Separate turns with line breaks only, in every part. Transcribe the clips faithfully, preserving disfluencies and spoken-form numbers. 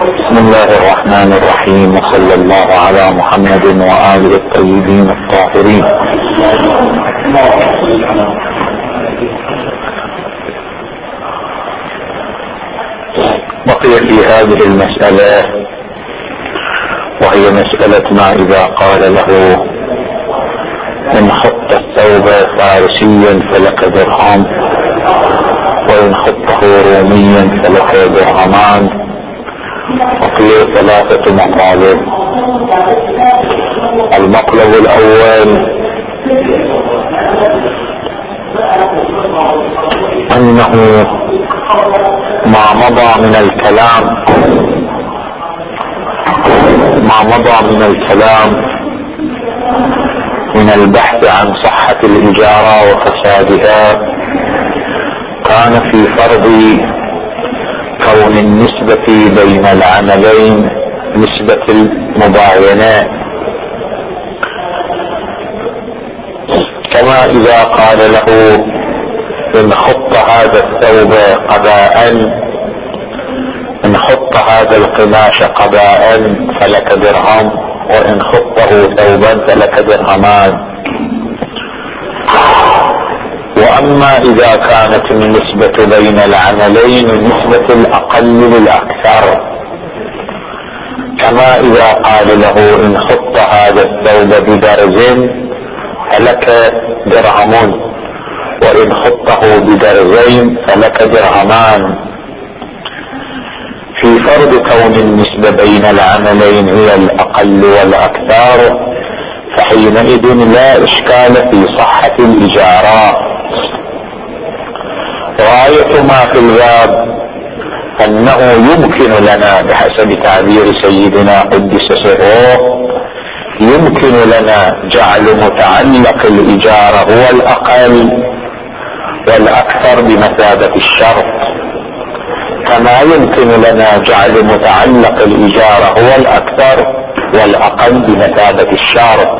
بسم الله الرحمن الرحيم، وصلى الله على محمد وآله الطيبين الطاهرين. بقي في هذه المسألة، وهي مسألة ما إذا قال له إن خط الثوب فارسيا فلك درهم، وإن خطه روميا فلك درهمان، وفيه ثلاثة مطالب. المطلب الأول أنه ما مضى من الكلام ما مضى من الكلام من البحث عن صحة الإجارة وفسادها كان في فرض كون النسبة بين العملين نسبة المباينة، كما إذا قال له إن خط هذا الثوب قباء إن خط هذا القماش قباء فلك درهم، وإن خطه ثوبا فلك درهمان. وأما إذا كانت النسبة بين العملين النسبة الأقل للأكثر، كما إذا قال له إن خط هذا الثوب بدرز فلك درهم، وإن خطه بدرزين فلك درهمان. في فرض كون النسبة بين العملين هي الأقل والأكثر، فحينئذ لا إشكال في صحة الإجارة. غاية ما في الباب أنه يمكن لنا بحسب تعبير سيدنا قدس سره يمكن لنا جعل متعلق الإجارة هو الأقل والأكثر بمثابة الشرط، كما يمكن لنا جعل متعلق الإجارة هو الأكثر والأقل بمثابة الشرط.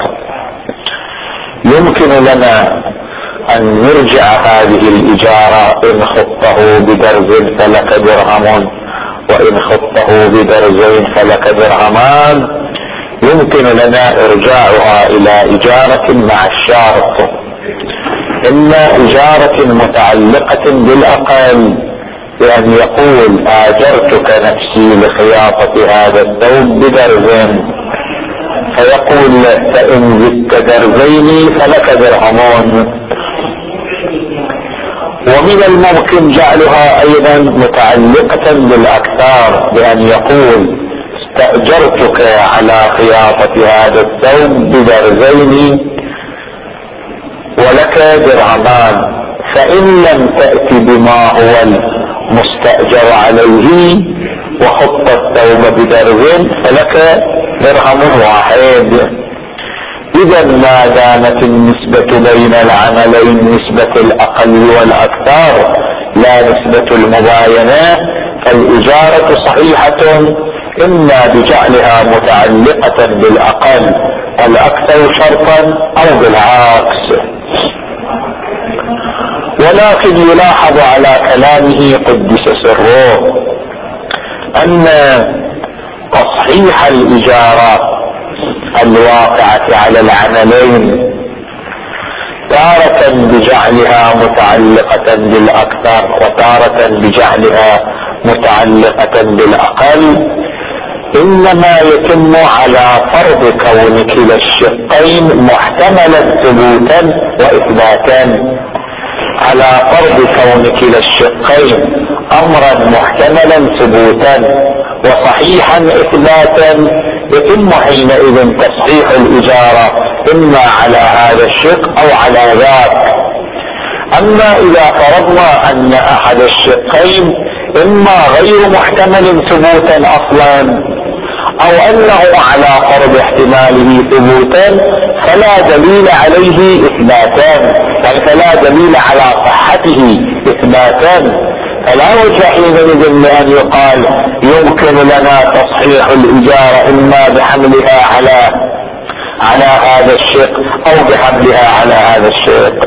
يمكن لنا أن نرجع هذه الإجارة إن خطه بدرز فلك درهم، وإن خطه بدرزين فلك درهمان. يمكن لنا إرجاعها إلى إجارة مع الشرط، إما إجارة متعلقة بالأقل بأن يقول آجرتك نفسي لخياطة هذا الثوب بدرز، فيقول فإن زدت درزين فلك درهمون. ومن الممكن جعلها أيضا متعلقة بالأكثر بأن يقول استأجرتك على خياطة هذا الثوب بدرزين ولك درهمان، فإن لم تأتي بما هو المستأجر عليه وخط الثوب بدرز فلك درهم واحد. إذا ما دامت النسبة بين العملين نسبة الأقل والأكثر لا نسبة المباينة، فالإجارة صحيحة إما بجعلها متعلقة بالأقل الأكثر شرطا أو بالعكس. ولكن يلاحظ على كلامه قدس سره أن تصحيح الإجارة الواقعة على العملين تارة بجعلها متعلقة بالأكثر وتارة بجعلها متعلقة بالأقل إنما يتم على فرض كون كلا الشقين محتملا ثبوتا وإثباتا، على فرض كون كلا الشقين أمرا محتملا ثبوتا وصحيحا إثباتا، يتم حينئذ تصحيح الإجارة إما على هذا الشق أو على ذاك. أما إذا فرضنا أن أحد الشقين إما غير محتمل ثبوتا أصلا أو أنه على فرض احتماله ثبوتا فلا دليل عليه إثباتان، فلا دليل على صحته إثباتان، فلا وجه حينئذ لأن يقال يمكن لنا تصحيح الإجارة إما بحملها على على هذا الشق أو بحملها على هذا الشق.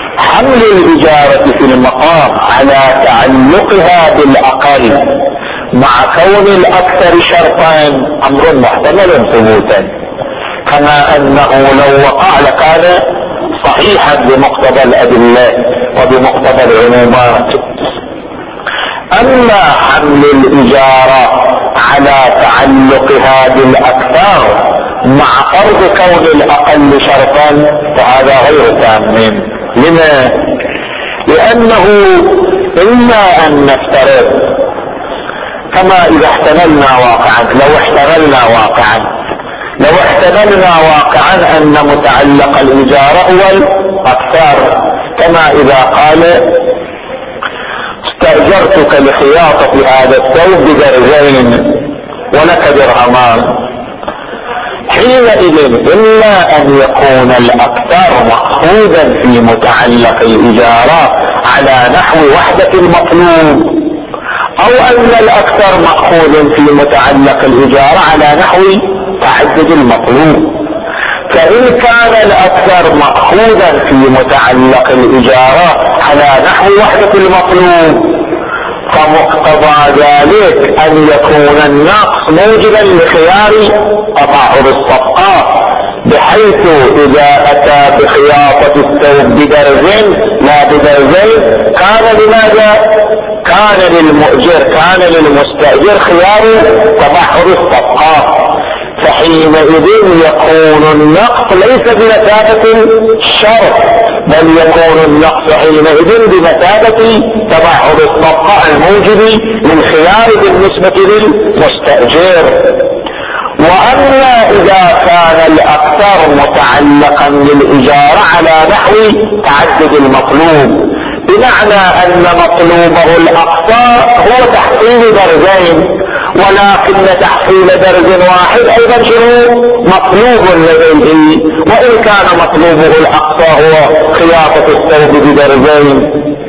حمل الإجارة في المقام على تعلقها بالأقل مع كون الاكثر شرطا امر محتمل ثبوتا، كما انه لو وقع لكان صحيحا بمقتضى الادله وبمقتضى العمومات. اما حمل الاجاره على تعلقها بالاكثر مع فرض كون الاقل شرطا فهذا غير تام. لما؟ لانه اما ان نفترض كما اذا احتملنا واقعا، لو احتملنا واقعا لو احتملنا واقعا ان متعلق الاجاره هو الاكثر، كما اذا قال استأجرتك لخياطة هذا الثوب بدرجين ولك درهمان، حينئذ إلا أن يكون الأكثر مأخوذا في متعلق الإجارة على نحو وحدة المطلوب، أو أن الأكثر مأخوذ في متعلق الإجارة على نحو تعدد المطلوب. فإن كان الأكثر مأخوذا في متعلق الإجارة على نحو وحدة المطلوب فمقتضى ذلك أن يكون النقص موجبا لخيار تباعد الصفقات، بحيث إذا أتى بخياطة الثوب بدرج لا بدرجين كان لماذا؟ كان للمؤجر كان للمستأجر خيار تباعد الصفقات، فحينئذ يكون النقص ليس بمثابة الشرط، بل يكون النقص حينئذ بمثابة تباعد الصفقة الموجب للخيار بالنسبة للمستأجر. وأما إذا كان الأكثر متعلقا بالإجارة على نحو تعدد المطلوب، بمعنى أن مطلوبه الأقصى هو تحصيل درجين، ولكن تحصيل درج واحد أيضا شنو مطلوب لديه، وإن كان مطلوبه الأقصى هو خياطة الثوب بدرجين،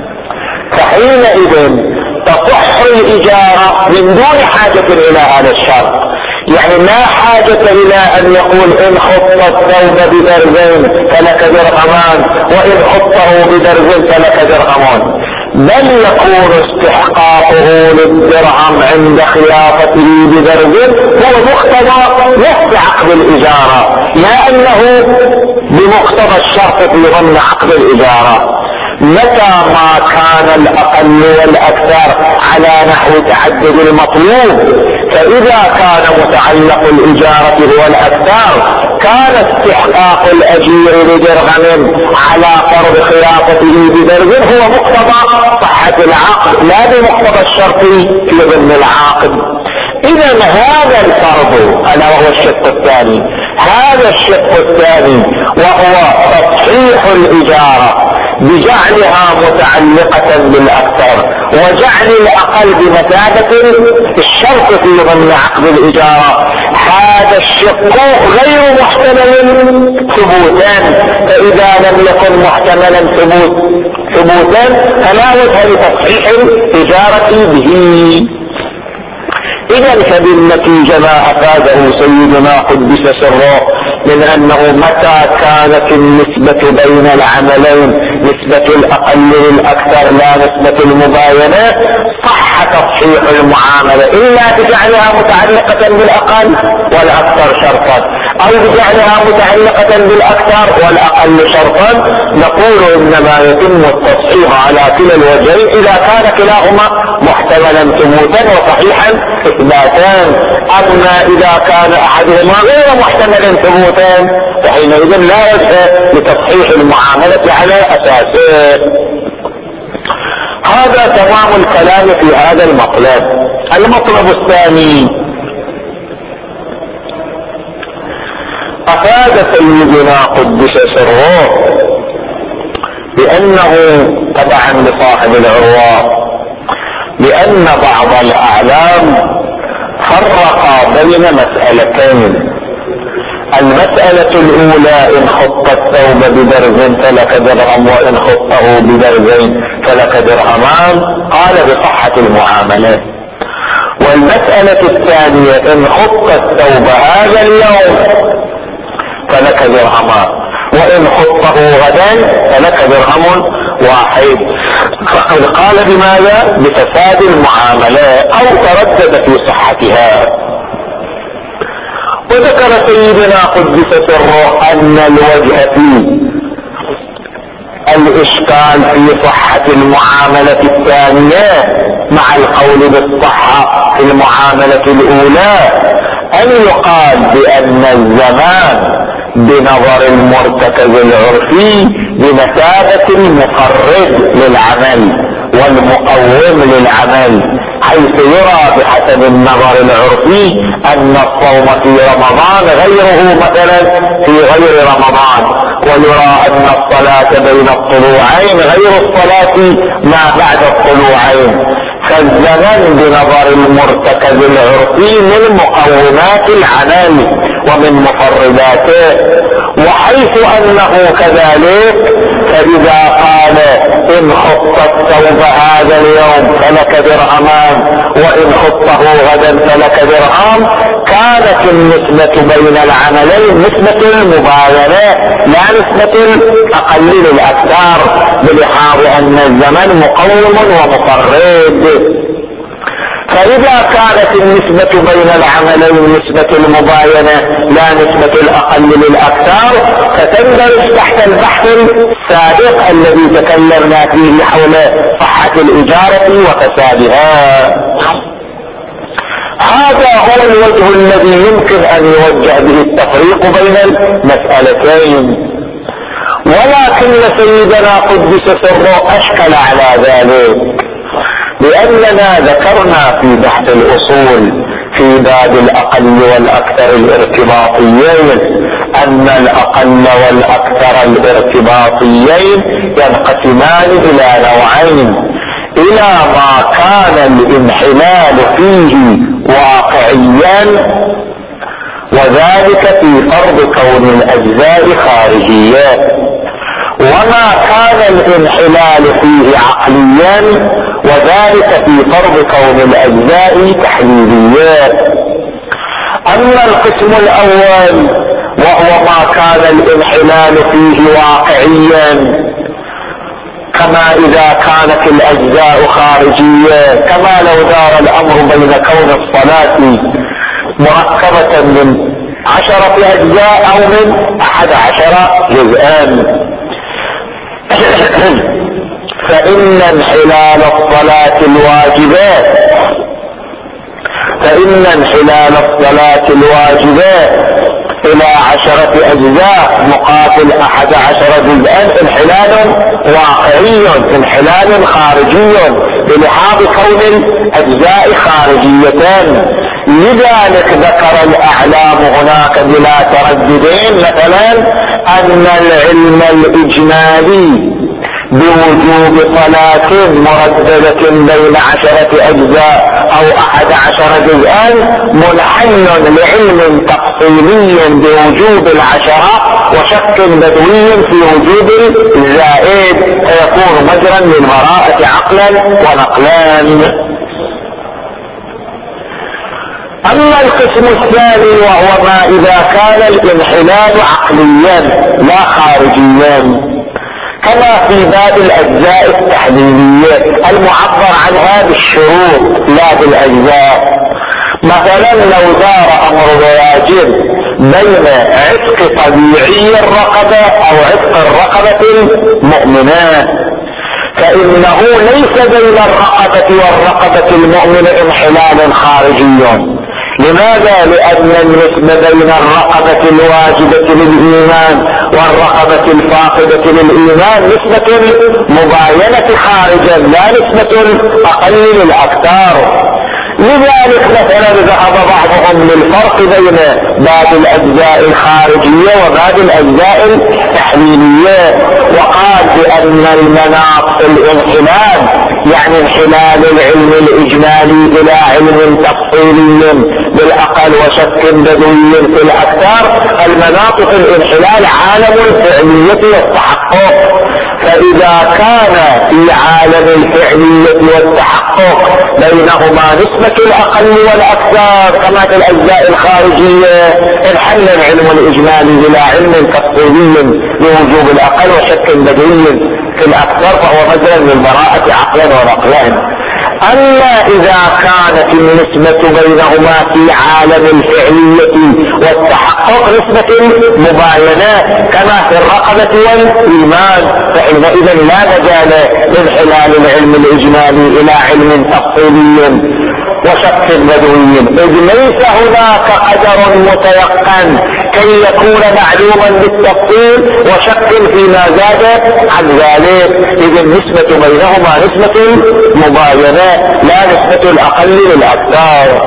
فحينئذ تصح الإجارة من دون حاجة إلى هذا الشرط. يعني لا حاجة إلى أن يقول إن خط الثوب بدرجين فلك درهمان، وإن خطه بدرج فلك درهمان، بل يكون استحقاقه للدرهم عند خياطته بدرج هو مقتضى نفس عقد الإجارة، لا أنه بمقتضى الشرط في ضمن عقد الإجارة. متى ما كان الأقل والأكثر على نحو تعدد المطلوب، فإذا كان متعلق الإجارة هو الأكثر كان استحقاق الأجير بدرهم على فرض خياطته بدرج هو مقتضى صحة العقد لا بمقتضى الشرط في ضمن العقد. إذا هذا الفرض ألا وهو الشق الثاني، هذا الشق الثاني وهو تصحيح الإجارة بجعلها متعلقة بالأكثر وجعل الأقل بمثابة الشرط في ضمن عقد الإجارة، هذا الشق غير محتمل ثبوتا، فإذا لم يكن محتملا ثبوت ثبوتا فلا وجه لتصحيح الإجارة به. إذا فبالنتيجة ما أفاده سيدنا قدس سره من أنه متى كانت النسبة بين العملين نسبة الأقل للأكثر لا نسبة المباينة صح تصحيح المعاملة، إلا بجعلها متعلقة بالأقل والأكثر شرطا، أو بجعلها متعلقة بالأكثر والأقل شرطا. نقول إنما يتم التصحيح على كلا الوجهين إذا كان كلاهما محتملا ثبوتا وصحيحا إثباتان. أما إذا كان أحدهما غير محتملا ثبوتا فحينئذ لا وجه لتصحيح المعاملة على أساسه. هذا تمام الكلام في هذا المطلب. المطلب الثاني، أفاد سيدنا قدس سره بأنه طبعا لصاحب العروة لأن بعض الأعلام فرق بين مسألتين. المسألة الأولى إن خط الثوب بدرج فلك درهم، وإن خطه بدرجين فلك درهمان، قال بصحة المعاملة. والمسألة الثانية إن خط الثوب هذا اليوم فلك درهمان، وإن خطه غدا فلك درهم واحد، فقد قال بماذا؟ بفساد المعاملة، أو أو تردد في صحتها. وذكر سيدنا قدس سره أن الوجه فيه الإشكال في صحة المعاملة الثانية مع القول بالصحة في المعاملة الأولى، أن يقال بأن الزمان بنظر المرتكز العرفي بمثابة المفرد للعمل والمقوم للعمل، حيث يرى بحسب النظر العرفي أن الصوم في رمضان غيره مثلا في غير رمضان، ويرى أن الصلاة بين الطلوعين غير الصلاة ما بعد الطلوعين. فالزمن بنظر المرتكز العرفي من مقومات العمل ومن مفرداته، وحيث أنه كذلك فإذا قال إن خط الثوب هذا اليوم فلك درهمان وإن خطه غدا فلك درهم، كانت النسبة بين العملين نسبة المباينة لا نسبة الأقل للأكثر، بلحاظ أن الزمن مقوم ومفرد. فإذا كانت النسبة بين العملين نسبة المباينة لا نسبة الأقل للأكثر، فتندرج تحت البحث السابق الذي تكلمنا فيه حول صحة الإجارة وفسادها. هذا هو الوجه الذي يمكن أن يوجه به التفريق بين المسألتين، ولكن سيدنا قدس سره أشكل على ذلك، لأننا ذكرنا في بحث الأصول في باب الأقل والأكثر الارتباطيين أن الأقل والأكثر الارتباطيين ينقسمان إلى نوعين: إلى ما كان الانحلال فيه واقعيا، وذلك في فرض كون الأجزاء خارجية، وما كان الانحلال فيه عقليا، وذلك في فرض كون الأجزاء تحليليات. أما القسم الأول وهو ما كان الانحلال فيه واقعيا، كما إذا كانت الأجزاء خارجية، كما لو دار الأمر بين كون الصلاة مركبة من عشرة أجزاء أو من أحد عشر جزءان، فإن انحلال الصلاة الواجبات فإن انحلال الصلاة الواجبات إلى عشرة أجزاء مقابل أحد عشر جزءا انحلال واقعي، انحلال خارجي، بلحاظ كون الأجزاء خارجيتان. لذلك ذكر الأعلام هناك بلا ترددين مثلا أن العلم الإجمالي بوجوب صلاة مرددة بين عشرة أجزاء أو أحد عشر جزءا منحل لعلم تفصيلي بوجوب العشرة وشك بدوي في وجوب الزائد، فيكون مجرا للبراءة عقلا ونقلان. أما القسم الثاني وهو ما إذا كان الانحلال عقليا لا خارجيا، كما في باب الأجزاء التحليلية المعبر عنها بالشروط لا بالأجزاء. مثلا لو دار أمر واجب بين عتق طبيعي الرقبة أو عتق الرقبة المؤمنة، فإنه ليس بين الرقبة والرقبة المؤمنة انحلال خارجي. لماذا؟ لأن النسبة بين الرقبة الواجبة للإيمان والرقبة الفاقدة للإيمان نسبة مباينة خارجا لا نسبة أقل للأكثر. لذلك مثلا ذهب بعضهم للفرق بين باب الأجزاء الخارجية وباب الأجزاء التحليلية، وقال بأن المناط في الانحلال يعني انحلال العلم الإجمالي إلى علم تفصيلي بالأقل وشك بدوي في الأكثر، المناط في الانحلال عالم الفعلية والتحقق. فإذا كان في عالم الفعلية والتحقق بينهما نسبة الأقل والأكثر كما في الأجزاء الخارجية، انحل العلم الإجمالي إلى علم تفصيلي لوجوب الأقل وشك بدوي في الأكثر، فهو مجرى للبراءة عقلا ونقلا. أما إذا كانت النسبة بينهما في عالم الفعلية والتحقق نسبة مباينة كما في الرقبة والإيمان، فحينئذ لا مجال من خلال العلم الإجمالي إلى علم تفصيلي وشك بدوي، إذ ليس هناك قدر متيقن كي يكون معلوما بالتفصيل وشك فيما زاد عن ذلك، إذ النسبة بينهما نسبة مباينة لا نسبة الأقل للأكثر.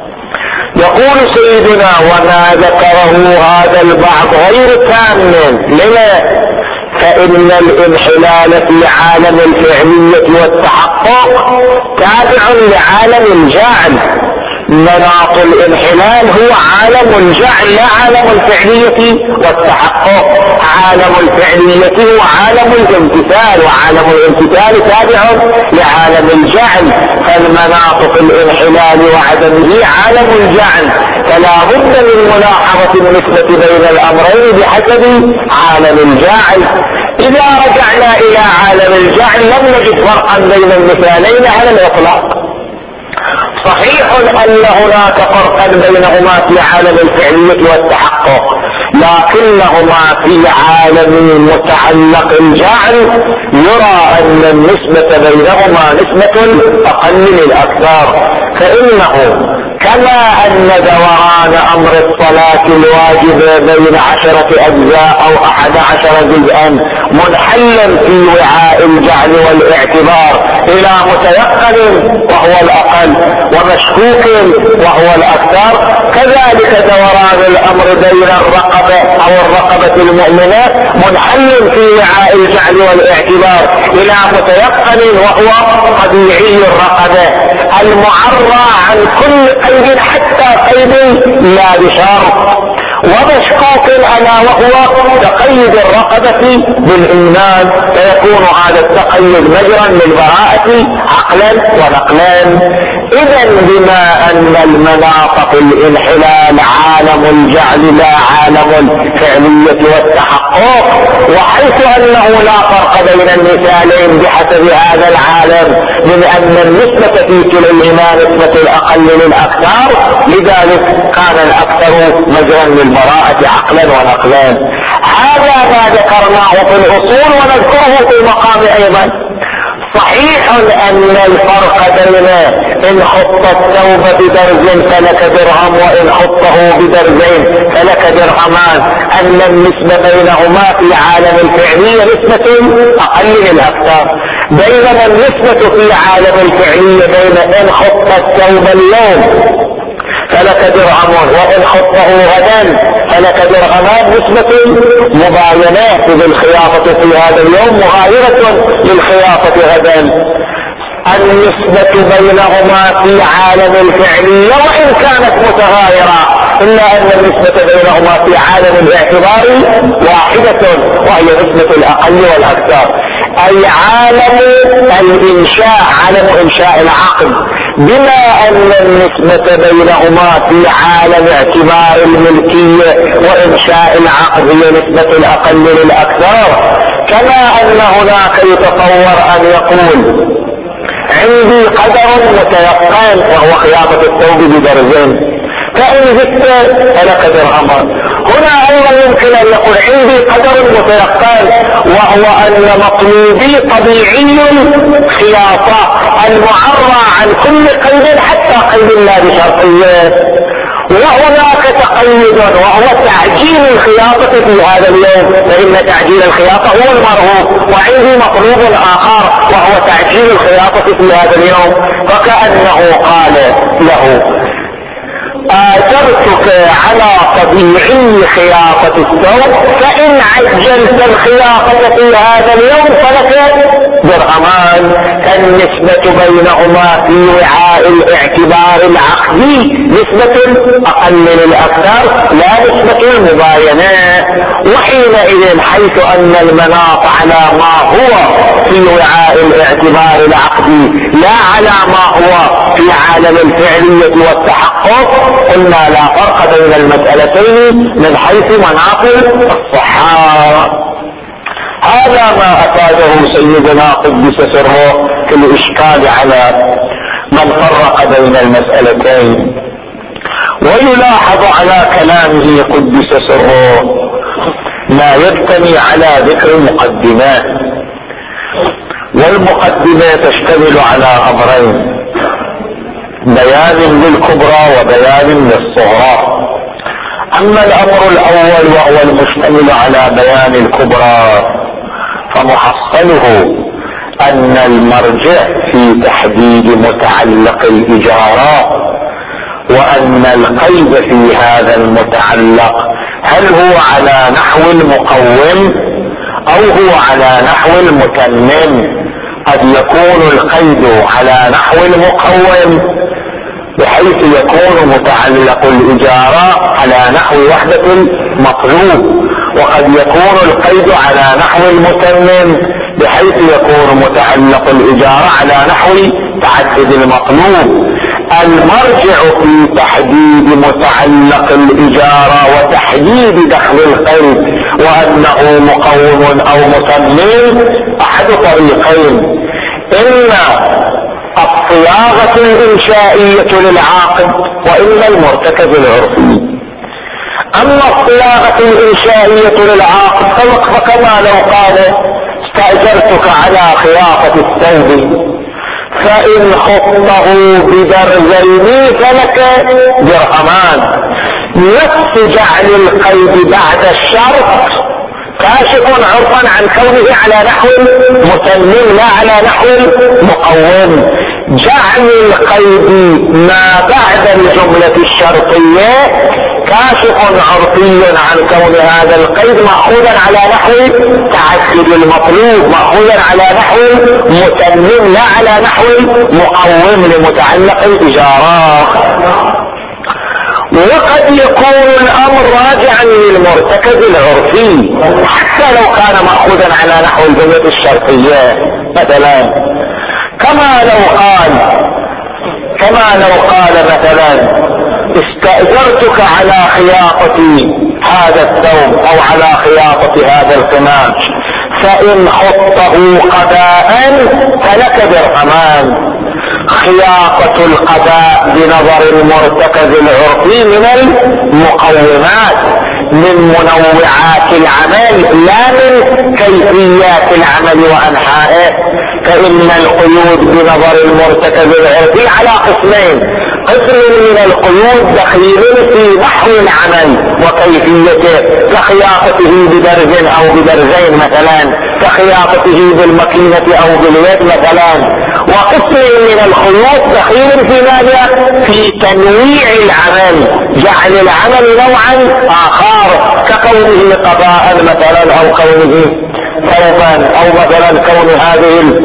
يقول سيدنا: وما ذكره هذا البعض غير تام. لما؟ فإن الانحلال في عالم الفعلية والتحقق تابع لعالم الجعل. مناط الانحلال هو عالم الجعل لا عالم الفعلية والتحقق. عالم الفعلية هو عالم الامتثال، وعالم الامتثال تابع لعالم الجعل، فالمناط في الانحلال وعدمه عالم الجعل، فلا بد من ملاحظة النسبة بين الأمرين بحسب عالم الجعل. إذا رجعنا إلى عالم الجعل لم نجد فرقا بين المثالين على الإطلاق. صحيح أن هناك فرقا بينهما في عالم الفعلية والتحقق، لكنهما في عالم متعلق الجعل يرى أن النسبة بينهما نسبة أقل للأكثر، فإنه كما أن دوران أمر الصلاة الواجبة بين عشرة أجزاء أو أحد عشر جزءا منحل في وعاء الجعل والاعتبار إلى متيقن وهو الأقل ومشكوك وهو الأكثر، كذلك دوران الأمر بين الرقبة أو الرقبة المؤمنة منحل في وعاء الجعل والاعتبار إلى متيقن وهو طبيعي الرقبة المعرى عن كل قيد حتى قيد لا بشرط، ومشكوك ألا وهو تقيد الرقبة بالإيمان، فيكون هذا التقيد مجرا للبراءة عقلا ونقلا. إذا بما أن المناط في الانحلال عالم الجعل لا عالم الفعلية والتحقق، وحيث أنه لا فرق بين المثالين بحسب هذا العالم من أن النسبة في كليهما نسبة الأقل للأكثر، لذلك كان الأكثر مجرا للبراءة عقلا ونقلا. هذا ما ذكرناه في الأصول ونذكره في المقام أيضا. صحيح أن الفرق بين إن خط الثوب بدرج فلك درهم وإن خطه بدرجين فلك درهمان، أن النسبة بينهما في عالم الفعلية نسبة أقل للأكثر، بينما النسبة في عالم الفعلية بين إن خط الثوب اليوم فلك درهم وإن خطه غدا فلك درهمان نسبة مباينة بالخياطة في هذا اليوم مغايرة للخياطة غدا. النسبة بينهما في عالم الفعلية وإن كانت متغايرة إلا أن النسبة بينهما في عالم الاعتبار واحدة وهي نسبة الأقل والأكثر، أي عالم الإنشاء عالم إنشاء العقد، بما أن النسبة بينهما في عالم اعتبار الملكية وإنشاء العقد هي نسبة الأقل للأكثر. كما أن هناك يتصور أن يقول عندي قدر متيقن وهو خياطة الثوب بدرجين، فإن زدت فلك درهمان. هنا أيضا يمكن أن يقول عندي قدر متيقن وهو أن مطلوبي طبيعي خياطة المعرى عن كل قيد حتى قيد لا بشرطية، وهناك تقيد وهو تعجيل الخياطة في هذا اليوم، فإن تعجيل الخياطة هو المرغوب، وعندي مطلوب آخر وهو تعجيل الخياطة في هذا اليوم، فكأنه قال له آثرتك على طبيعي خياطة الثوب، فإن عجلت الخياطة في هذا اليوم فلك درهمان. فالنسبة بينهما في وعاء الاعتبار العقدي نسبة أقل للأكثر لا نسبة المباينة، وحينئذ حيث أن المناط على ما هو في وعاء الاعتبار العقدي لا على ما هو في عالم الفعلية والتحقق، قلنا لا فرق بين المسألتين من حيث مناط الصحة. هذا ما أفاده سيدنا قدس سره في الإشكال على من فرق بين المسألتين. ويلاحظ على كلامه قدس سره ما يبتني على ذكر مقدمات، والمقدمة تشتمل على أمرين: بيان للكبرى وبيان للصغرى. أما الأمر الأول وهو المشتمل على بيان الكبرى فمحصله أن المرجع في تحديد متعلق الإجارة، وأن القيد في هذا المتعلق هل هو على نحو المقوم أو هو على نحو المتمم. قد يكون القيد على نحو المقوم بحيث يكون متعلق الإجارة على نحو وحدة المطلوب، وقد يكون القيد على نحو المتمم بحيث يكون متعلق الإجارة على نحو تعدد المطلوب. المرجع في تحديد متعلق الإجارة وتحديد دخل القيد وأنه مقوم أو متمم أحد طريقين: إما الصياغة الإنشائية للعاقد، وإما المرتكب العرفي. أما الصياغة الإنشائية للعاقد فكما لو قال: استأجرتك على خياطة الثوب فإن خطه بدرزين فلك درهمان. نفس جعل القيد بعد الشرط كاشف عرفا عن كونه على نحو متمم لا على نحو مقوم. جعل القيد ما بعد الجملة الشرطية كاشف عرفي عن كون هذا القيد مأخوذا على نحو تعدد المطلوب، مأخوذا على نحو متمم لا على نحو مقوم لمتعلق الإجارة. وقد يكون الأمر راجعا للمرتكب العرفي حتى لو كان مأخوذا على نحو الجملة الشرطية. مثلا كما لو قال كما لو قال مثلا: استأجرتك على خياطة هذا الثوب أو على خياطة هذا القماش فإن خطه قضاء فلك درهمان. خياطة القضاء بنظر المرتكز العرفي من المقومات، من منوعات العمل لا من كيفيات العمل وأنحائه. فإن القيود بنظر المرتكز العرفي على قسمين: قسم من القيود دخيل في نحو العمل وكيفيته كخياطته بدرز أو بدرزين مثلا، كخياطته بالمكينة أو باليد مثلا. وقسم من الخيوط دخيل في ماذا؟ في تنويع العمل، جعل العمل نوعا آخر ككونه قضاء مثلا أو كونه ثوبا أو مثلا كون هذه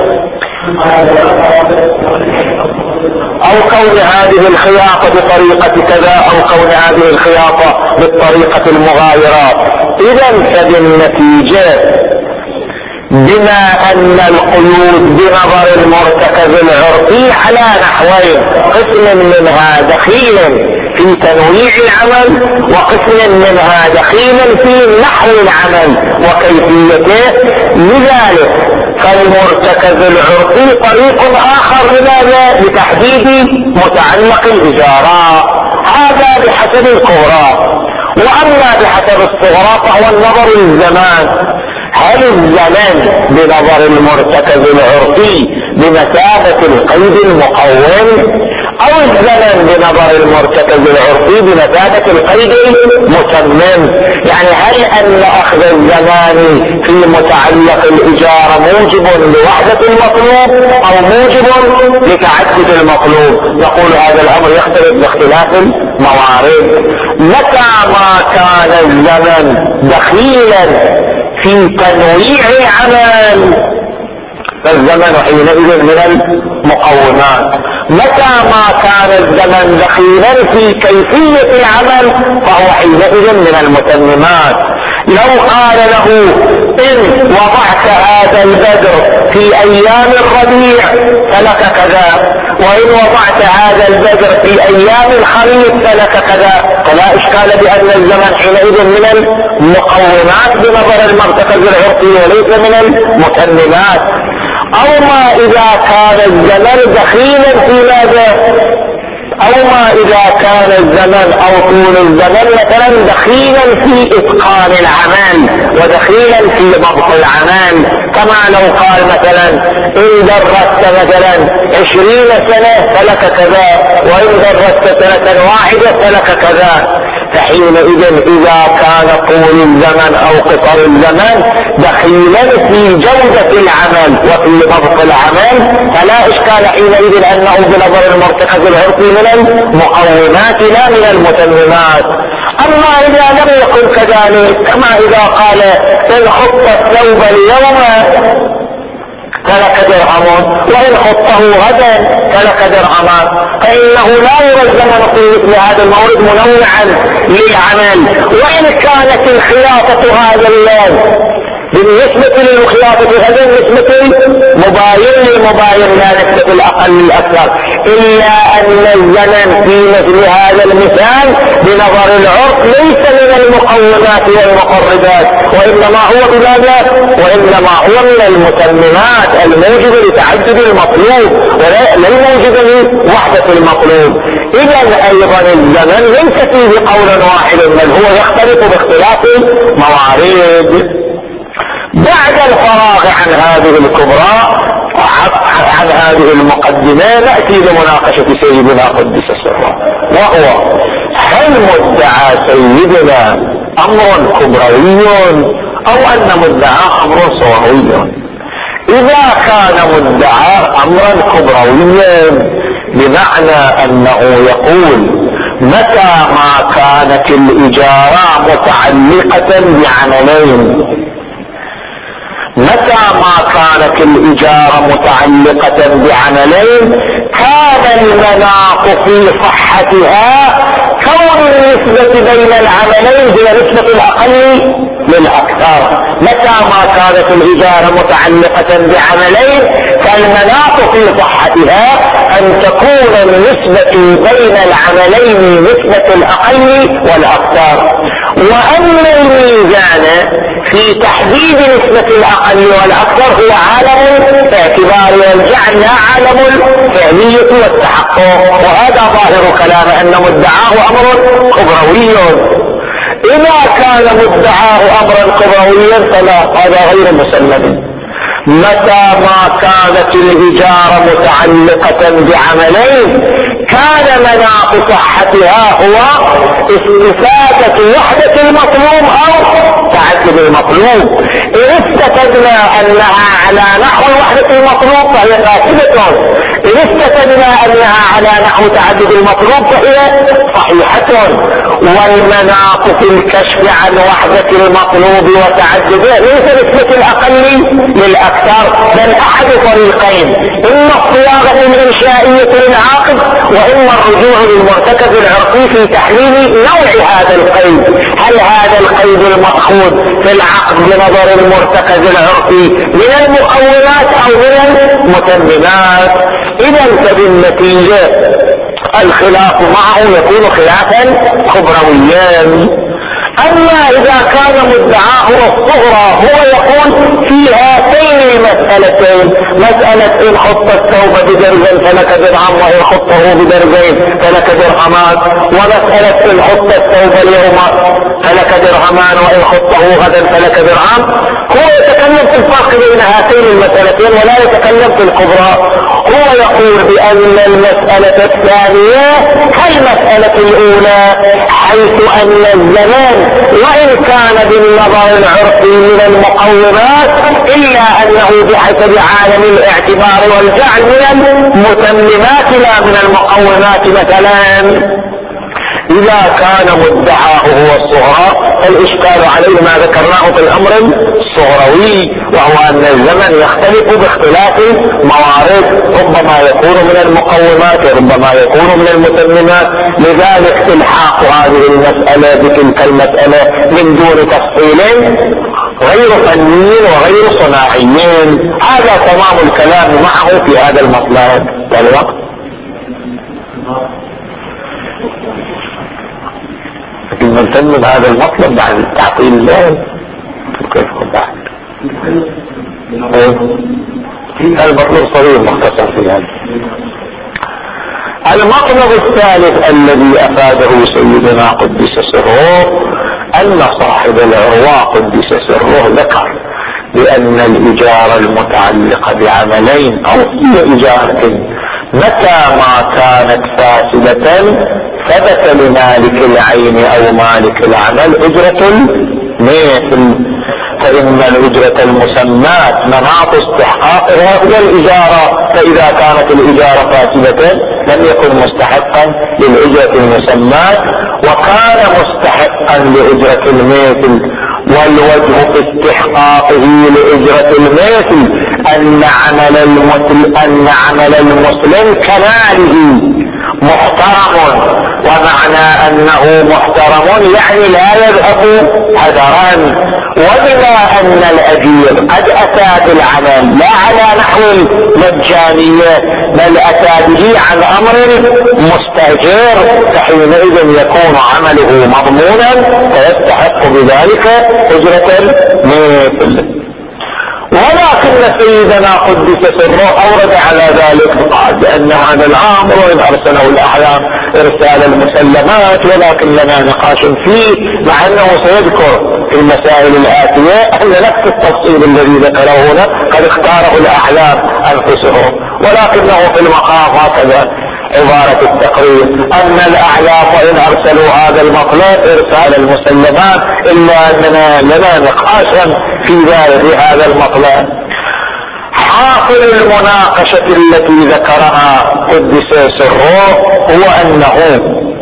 أو كون هذه الخياطة بطريقة كذا أو كون هذه الخياطة بالطريقة المغايرة. إذا فبالنتيجة بما أن القيود بنظر المرتكز العرفي على نحوين: قسم منها دخيل في تنويع العمل، وقسم منها دخيل في نحو العمل وكيفيته. لذلك فالمرتكز العرفي طريق آخر لماذا؟ لتحديد متعلق الإجارة. هذا بحسب الكبرى. وأما بحسب الصغرى فهو النظر للزمان: هل الزمن بنظر المرتكز العرفي بمثابة القيد المقوم، أو الزمن بنظر المرتكز العرفي بمثابة القيد المتمم؟ يعني هل أن أخذ الزمان في متعلق الإجارة موجب لوحدة المطلوب أو موجب لتعدد المطلوب؟ نقول هذا الأمر يختلف باختلاف الموارد. متى ما كان الزمن دخيلا في تنويع العمل فالزمن حينئذ من المقومات. متى ما كان الزمن دخيلا في كيفية العمل فهو حينئذ من المتممات. لو قال له: إن وضعت هذا البدر في أيام الربيع فلك كذا، وإن وضعت هذا البدر في أيام الخريف فلك كذا، فلا إشكال بأن الزمن حينئذ من المقومات بنظر المرتكز العرفي وليس من المتممات. او ما اذا كان الزمن دخيلا في ماذا، او ما اذا كان الزمن او طول الزمن مثلا دخيلا في اتقان العمل ودخيلا في ضبط العمل، كما لو قال مثلا ان درست مثلا عشرين سنة فلك كذا، وان درست سنة واحدة فلك كذا. فحينئذ اذا كان طول الزمن او قصر الزمن دخيلا في جودة العمل وفي ضبط العمل فلا اشكال حينئذ انه بنظر المرتكز العرفي من المقومات لا من المتممات. اما اذا لم يكن كذلك، كما اذا قال ان خط الثوب اليوم فلك درهم وان خطه غدا فلك درهمان، فانه لا يرى الزمن في مثل هذا المورد منوعا للعمل، وان كانت الخياطة هذا اللون بالنسبة للخياطة هذا النسبة مباين للمباين لا نسبة الاقل للاكثر، الا ان الزمن في مثل هذا المثال بنظر العرف ليس من المقومات والمقربات، وانما هو بماذا، وانما هو من المتممات الموجبة لتعدد المطلوب ولا الموجبة لوحدة المطلوب. اذا ايضا الزمن ليس فيه قول واحد بل هو يختلف باختلاف الموارد. بعد الفراغ عن هذه الكبرى عن هذه المقدمة نأتي لمناقشة سيدنا قدس سره، وهو هل مدعى سيدنا امر كبروي او ان مدعى امر صغروي؟ اذا كان مدعى امرا كبرويا بمعنى انه يقول متى ما كانت الاجارة متعلقة بعملين، متى ما كانت الإجارة متعلقة بعملين كان المناط في صحتها كون النسبة بين العملين هي نسبة الأقل للأكثر. متى ما كانت الإجارة متعلقة بعملين فالمناط في صحتها أن تكون النسبة بين العملين نسبة الأقل والأكثر. وأما الميزان في تحديد نسبة الأقل والأكثر هو عالم اعتبار والجعل لا عالم الفعلية والتحقق، وهذا ظاهر كلام أن مدعاه أمر كبروي. إذا كان مدعاه أمرا كبرويا فلا، هذا غير مسلم. متى ما كانت الإجارة متعلقة بعملين كان مناط صحتها هو استفادة وحدة المطلوب أو تعدد المطلوب. إن استفدنا أنها على نحو وحدة المطلوب فهي فاسدة، إن استفدنا أنها على نحو تعدد المطلوب فهي صحيحة. والمناط في الكشف عن وحدة المطلوب وتعدده ليس نسبة الأقل للأكثر بل أحد طريقين، إما الصياغة الإنشائية للعاقد وإما الرجوع للمرتكز العرفي في تحليل نوع هذا القيد. هل هذا القيد المأخوذ في العقد بنظر المرتكز العرفي من المقومات أو من المتممات؟ إذا فبالنتيجة الخلاف معه يكون خلافا كبرويا. اما اذا كان مدعاه الصغرى هو يقول في هاتين المسألتين، مسألة ان خط الثوب بدرجين فلك درهم وان خطه بدرجين فلك درهمان، ومسألة ان خط الثوب اليوم فلك درهمان وان خطه غدا فلك درهم، هو يتكلم في الفرق بين هاتين المسألتين ولا يتكلم في الكبرى. هو يقول بان المسألة الثانية كالمسألة الاولى، حيث ان الزمان وإن كان بالنظر العرفي من المقومات إلا أنه بحسب عالم الاعتبار والجعل من المتممات لا من المقومات. مثلا إذا كان مدعاه هو الصغرى فالإشكال عليه ما ذكرناه في الأمر الصغروي، وهو أن الزمن يختلف باختلاف موارد، ربما يكون من المقومات وربما يكون من المتممات. لذلك الحاق هذه المسألة بتلك المسألة من دون تفصيل غير فني وغير صناعيين. هذا تمام الكلام معه في هذا المطلب. والوقت لكن نسلم هذا المطلب بعد التعطيل الله كيف بعد المطلوب صغير مختصر في هذا. المطلب الثالث الذي افاده سيدنا قدس سره ان صاحب العروة قدس سره ذكر بان الاجارة المتعلقة بعملين او اي اجارة متى ما كانت فاسدة ثبت لمالك العين او مالك العمل اجرة المثل، فإن الأجرة المسماة مناط استحقاقها هي الإجارة، فإذا كانت الإجارة فاسدة لم يكن مستحقا للأجرة المسماة وكان مستحقا لأجرة المثل. والوجه في استحقاقه لأجرة المثل أن عمل المثل أن عمل المسلم كماله محترم، ومعنى أنه محترم يعني لا يذهب هدرا. وبما أن الأجير قد أتى بالعمل لا على نحو المجانية بل أتى به عن أمر مستأجر، فحينئذ يكون عمله مضمونا فيستحق بذلك أجرة المثل. ولكن سيدنا قدس سره أورد على ذلك قال بأن هذا الأمر وإن أرسله الأعلام إرسال المسلمات، ولكن لنا نقاش فيه مع أنه سيذكر في المسائل الآتية أن نفس التفصيل الذي ذكره هنا قد اختاره الأعلام أنفسهم، ولكنه في المقام هكذا عبارة التقرير أن الأعلام وإن أرسلوا هذا المطلب إرسال المسلمات إلا أننا لنا نقاشا في ذلك هذا المطلب. حاصل المناقشة التي ذكرها قدس سره هو أنه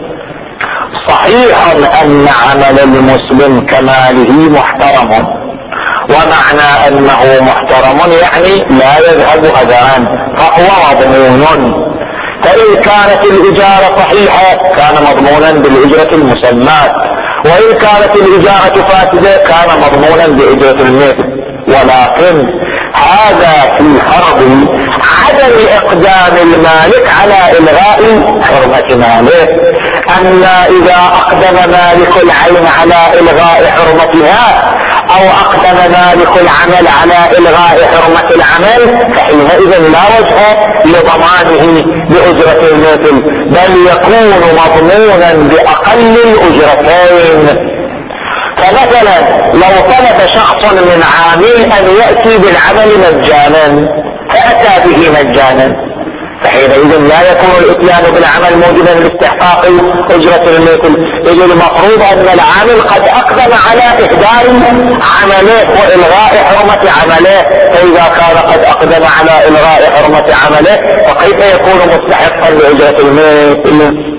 صحيح أن عمل المسلم كماله محترم، ومعنى أنه محترم يعني لا يذهب هدرا فهو مضمون. فإن كانت الإجارة صحيحة كان مضمونا بالإجرة المسماة، وإن كانت الإجارة فاسدة كان مضمونا بإجرة المثل. ولكن هذا في فرض عدم إقدام المالك على إلغاء حرمة ماله. أما إذا أقدم مالك العين على إلغاء حرمتها أو أقدم مالك العمل على إلغاء حرمة العمل فحينئذ لا وجه لضمانه بأجرة المثل، بل يكون مضمونا بأقل الأجرتين. فمثلا لو طلب شخص من عامل أن يأتي بالعمل مجانا فأتى به مجانا فحينئذ لا يكون الاتيان بالعمل موجبا لاستحقاق اجرة المثل، اذ المفروض ان العامل قد اقدم على اهدار عمله والغاء حرمة عمله، فاذا كان قد اقدم على الغاء حرمة عمله فكيف يكون مستحقا لاجرة المثل؟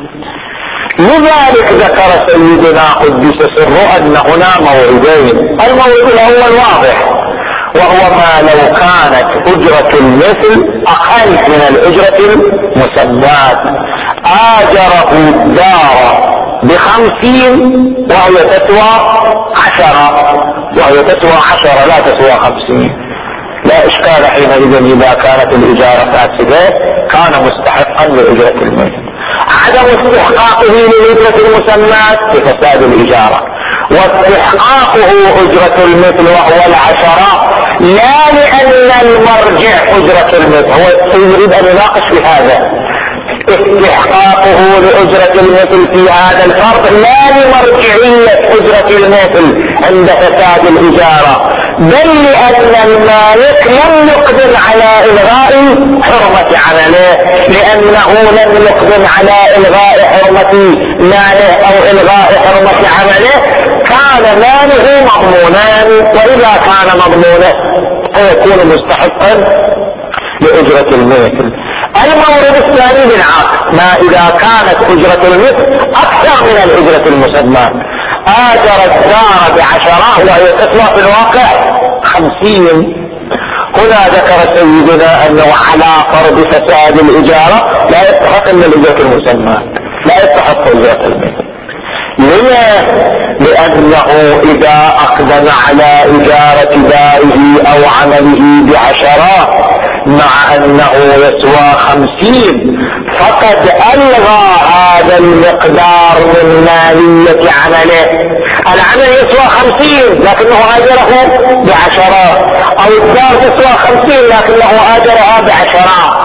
لذلك ذكر سيدنا قدس سره ان هنا موعدين. الموعد الاول واضح وهو ما لو كانت أجرة المثل أقل من الأجرة المسماة، آجره الدار بخمسين وهي تسوى عشرة وهي تسوى عشرة لا تسوى خمسين، لا إشكال حينئذ إذا كانت الإجارة فاسدة كان مستحقا لأجرة المثل. عدم استحقاقه للأجرة المسماة بفساد الإجارة، واستحقاقه أجرة المثل وهو العشرة لا لأن المرجع أجرة المثل، هو يريد أن يناقش في هذا استحقاقه لأجرة المثل في هذا الفرض لا لمرجعية أجرة المثل عند فساد الإجارة، بل لأن المالك لم يقدم على إلغاء حرمة عمله، لأنه لم يقدم على إلغاء حرمة ماله أو إلغاء حرمة عمله كان ماله مضمونا، وإذا كان مضمونا فيكون مستحقا لأجرة المثل. المورد الثاني بالعكس، ما إذا كانت أجرة المثل أكثر من الأجرة المسماة، آجر الدار بعشرة وهي تسوى في الواقع خمسين. هنا ذكر سيدنا أنه على فرض فساد الإجارة لا يستحق من الأجرة المسماة، لا يستحق أجرة المثل. لما؟ لأنه إذا أقدم على إجارة داره أو عمله بعشرة مع أنه يسوى خمسين فقد ألغى هذا المقدار من مالية عمله. العمل يسوى خمسين لكنه آجره بعشرة، أو الدار تسوى خمسين لكنه آجرها بعشرة.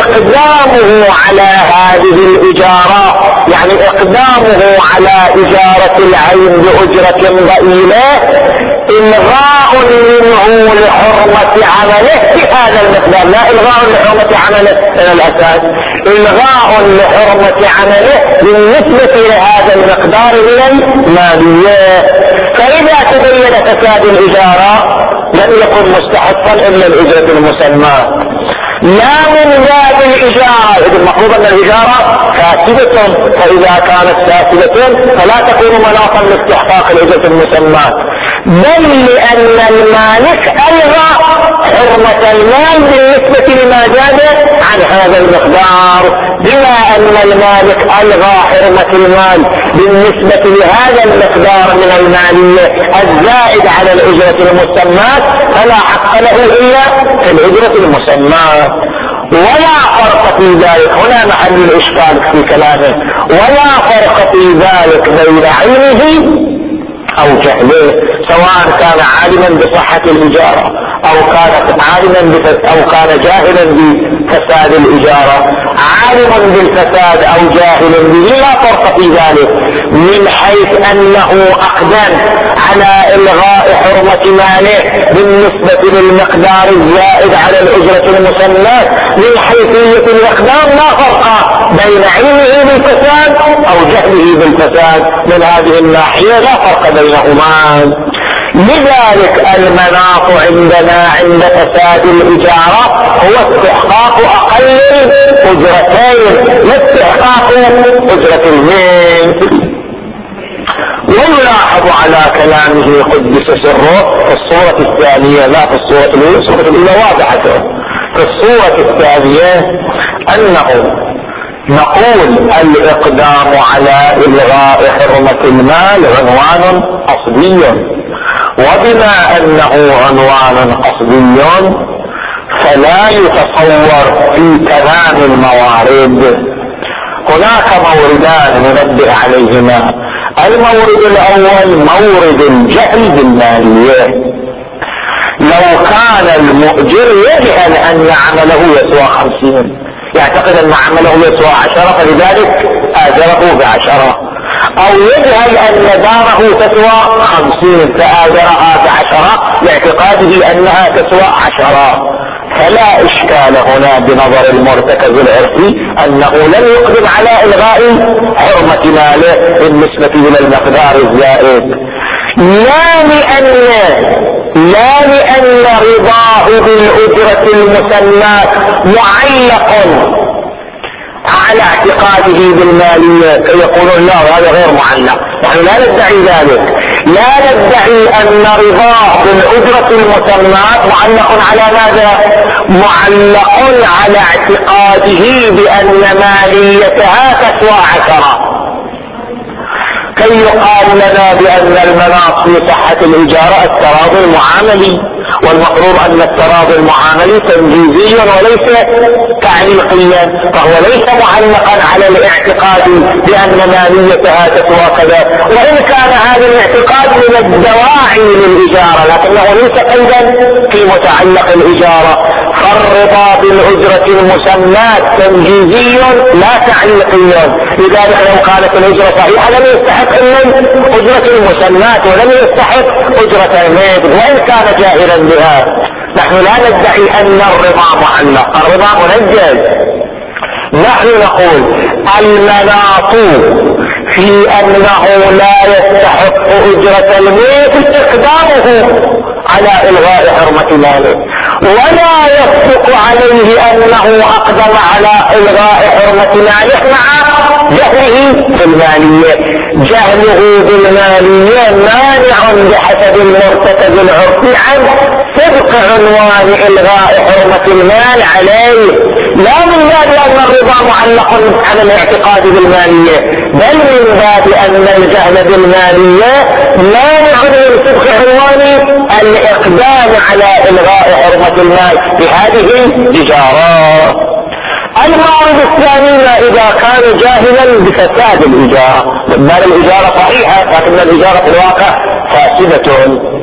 إقدامه على هذه الإجارة يعني إقدامه على إجارة العين بأجرة ضئيلة إلغاء منه لحرمة عمله بهذا المقدار، لا إلغاء لحرمة عمله من الأساس، إلغاء لحرمة عمله بالنسبة لهذا المقدار من المالية. فإذا تبين فساد الإجارة لم يكن مستحقا إلا الإجرة المسمى، لا من باب الإجارة، إذ المفروض أن الإجارة فاسدة، فإذا كانت فاسدة فلا تكون مناطا لاستحقاق الإجرة المسمى، بل لأن المالك ألغى حرمة المال بالنسبة لما زاد عن هذا المقدار. بما أن المالك ألغى حرمة المال بالنسبة لهذا المقدار من المالية الزائد على الأجرة المسمى فلا حق له إلا في الأجرة المسمى. ولا فرق في ذلك، هنا محل الإشكال في كلامه، ولا فرق في ذلك بين علمه أو جهله، سواء كان عالما بصحة الإجارة أو كان عالما أو كان جاهلا بفساد الإجارة. عالم بالفساد أو جاهل به لا فرق في ذلك، من حيث أنه أقدم على إلغاء حرمة ماله بالنسبة للمقدار الزائد على الأجرة المسمى. من حيثية الإقدام لا فرق بين علمه بالفساد أو جهله بالفساد، من هذه الناحية لا فرق بينهما. لذلك المناط عندنا عند فساد الإجارة هو استحقاق أقل أجرتين، لا استحقاق أجرة المثل. ويلاحظ على كلامه قدس سره في الصورة الثانية، لا في الصورة الأولى، الصورة الأولى واضحة، في الصورة الثانية أنه نقول الإقدام على إلغاء حرمة المال عنوان قصدي، وبما أنه عنوان قصدي فلا يتصور في تمام الموارد. هناك موردان ننبه عليهما. المورد الأول مورد الجهل بالمالية، لو كان المؤجر يجهل أن عمله يسوى خمسين، يعتقد أن عمله يسوى عشرة فلذلك آجره بعشرة، أو يجهل أن داره تسوى خمسين فآجرها بعشرة لاعتقاده أنها تسوى عشرة، فلا إشكال هنا بنظر المرتكز العرفي أنه لم يقدم على إلغاء حرمة ماله بالنسبة إلى المقدار الزائد، لا لأن لا لأن رضاه بالأجرة المسمى معلق على اعتقاده بالمالية، يقولون لا هذا غير معلق. نحن لا ندعي ذلك، لا ندعي أن رضاه بالأجرة المسمى معلق على ماذا؟ معلق على اعتقاده بأن ماليتها تسوى عشرة، كي يقال لنا بأن المناط في صحة الإجارة التراضي المعاملي، والمفروض أن التراضي المعاملي تنجيزي وليس تعليقيا، فهو ليس معلقا على الاعتقاد بأن ماليتها تسوى كذا، وإن كان هذا الاعتقاد من الدواعي للإجارة لكنه ليس قيدا في متعلق الإجارة. فالرضا بالأجرة المسمى تنجيزي لا تعليقي، لذلك لو كانت الأجرة صحيحة لم يستحق إلا أجرة المسمى ولم يستحق أجرة الميت وإن كان جاهلا بها. نحن لا ندعي أن الرضا معلق، الرضا منجز. نحن نقول المناط في أنه لا يستحق أجرة الميت إقدامه على إلغاء حرمة ماله، ولا يصدق عليه أنه أقدم على إلغاء حرمة ماله مع جهله بالمالية. جهله بالمالية مانع بحسب المرتكز العرفي عن صدق عنوان إلغاء حرمة المال عليه، لا من باب أن الرضا معلق على الاعتقاد بالمالية، بل من باب أن الجهل بالمالية مانع من صدق عنوان الإقدام على إلغاء حرمة المال بهذه الإجارات. المورد الثاني ما إذا كان جاهلا بفساد الإجارة، بل الإجارة صحيحة لكن الإجارة في الواقع فاسدة،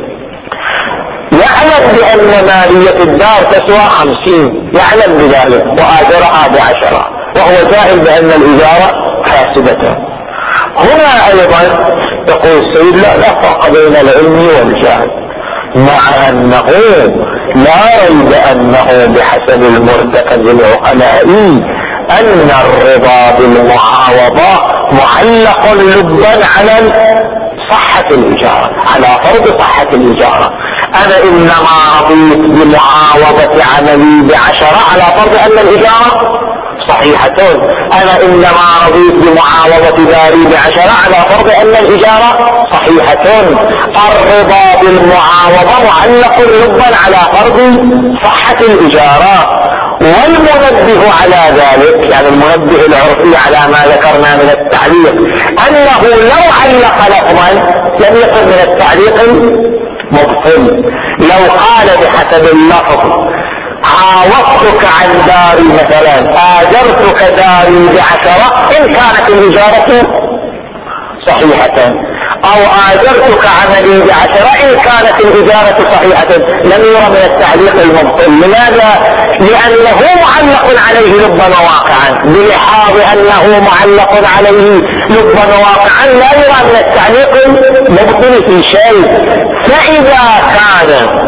يعلم بأن مالية الدار تسوى خمسين، يعلم بذلك وآجرها بعشرة، وهو جاهل بأن الإجارة فاسدة. هنا أيضا يقول السيد لا لا فرق بين العلم والجهل، مع أنه لا ريب أنه بحسب المرتكز العقلاء أن الرضا بالمعاوضة معلق لبا على صحة الإجارة، على فرض صحة الإجارة. أنا إنما رضيت بمعاوضة عملي بعشرة على فرض أن الإجارة صحيحة، أنا إنما رضيت بمعاوضة داري بعشرة على فرض أن الإجارة صحيحة. الرضا بالمعاوضة معلق لبا على فرض صحة الإجارة. والمنبه على ذلك، يعني المنبه العرفي على ما ذكرنا من التعليق، أنه لو علق لفظا لم يكن من التعليق مبطل. لو قال بحسب اللفظ عاوضتك عن داري مثلا، آجرتك داري بعشرة إن كانت الإجارة صحيحة، أو آجرتك عملي بعشرة إن كانت الإجارة صحيحة، لم يرى من التعليق المبطل. لماذا؟ لأنه معلق عليه لبا واقعا، بلحاظ أنه معلق عليه لبا واقعا لا يرى من التعليق المبطل في شيء. فإذا كان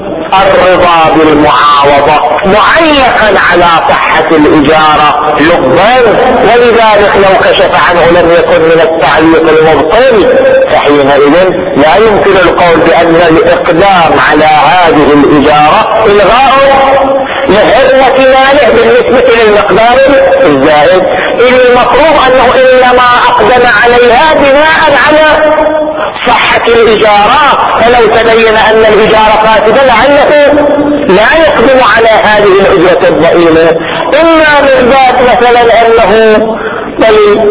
الرضا بالمعاوضة معلقا على صحة الإجارة لبا، ولذلك لو كشف عنه لم يكن من التعليق المبطل، فحينئذ لا يمكن القول بأن الإقدام على هذه الإجارة إلغاء لحرمة ماله بالنسبة للمقدار الزائد. المفروض أنه إنما أقدم عليها بناء على صحة الإجارة، فلو تبين أن الإجارة فاسدة لعله لا يقدم على هذه الأجرة الضئيلة. إما من ذات مثلا أنه بل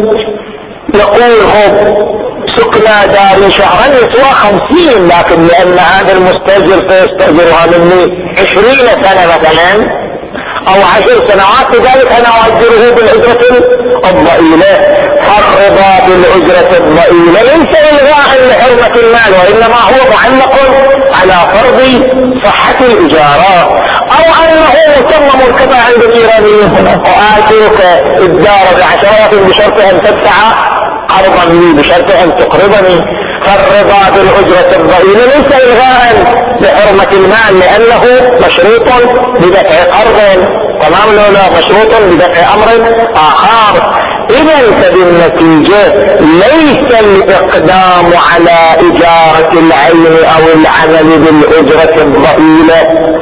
يقول هو سكنى داري شهرا يسوى خمسين، لكن لأن هذا المستأجر سيستأجرها مني عشرين سنة مثلا أو عشر سنوات، لذلك أنا أؤجره بالأجرة الضئيلة. فالرضا بالأجرة الضئيلة ليس إلغاء لحرمة المال، وإنما هو معلق على فرض صحة الإجارة. أو أنه مصمم كما عند الإيرانيين هنا، وآجرك الدار بعشرات بشرط أن تدفع قرضا لي، بشرط أن تقرضني. فالرضا بالأجرة الضئيلة ليس إلغاء لحرمة المال، لأنه مشروط بدفع قرض، تمام لا مشروط بدفع أمر آخر. إذا فبالنتيجة ليس الإقدام على إجارة العين أو العمل بالأجرة الضئيلة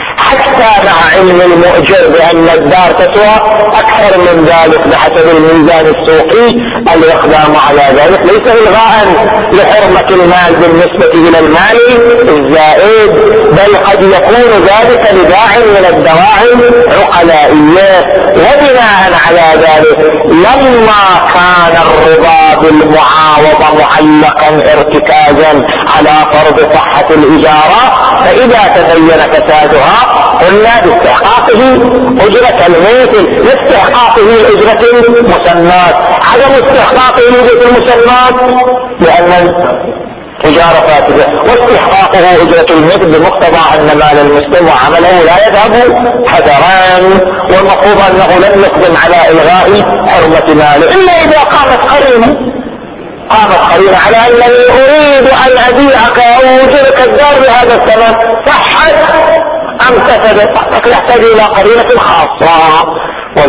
حتى مع علم المؤجر بأن الدار تسوى أكثر من ذلك بحسب الميزان السوقي، الإقدام على ذلك ليس إلغاء لحرمة المال بالنسبة إلى المال الزائد، بل قد يكون ذلك لداع من الدواعي عقلائية. وبناء على ذلك لما كان الرضا بالمعاوضة معلقا ارتكازا على فرض صحة الإجارة، فإذا تبين فسادها قلنا باستحقاقه أجرة المثل لاستحقاقه الأجرة المسمات. عدم استحقاقه الأجرة المسمات لأن الإجارة فاسدة، واستحقاقه أجرة المثل بمقتضى أن مال المسلم وعمله لا يذهب هدران، والمفروض أنه لم يقدم على إلغاء حرمة ماله إلا إذا قامت قرينة قامت قرينة على أنني أريد أن أبيعك أو أجرك الدار بهذا الثمن، صحت أم فسدت، يحتاج إلى قرينة خاصة.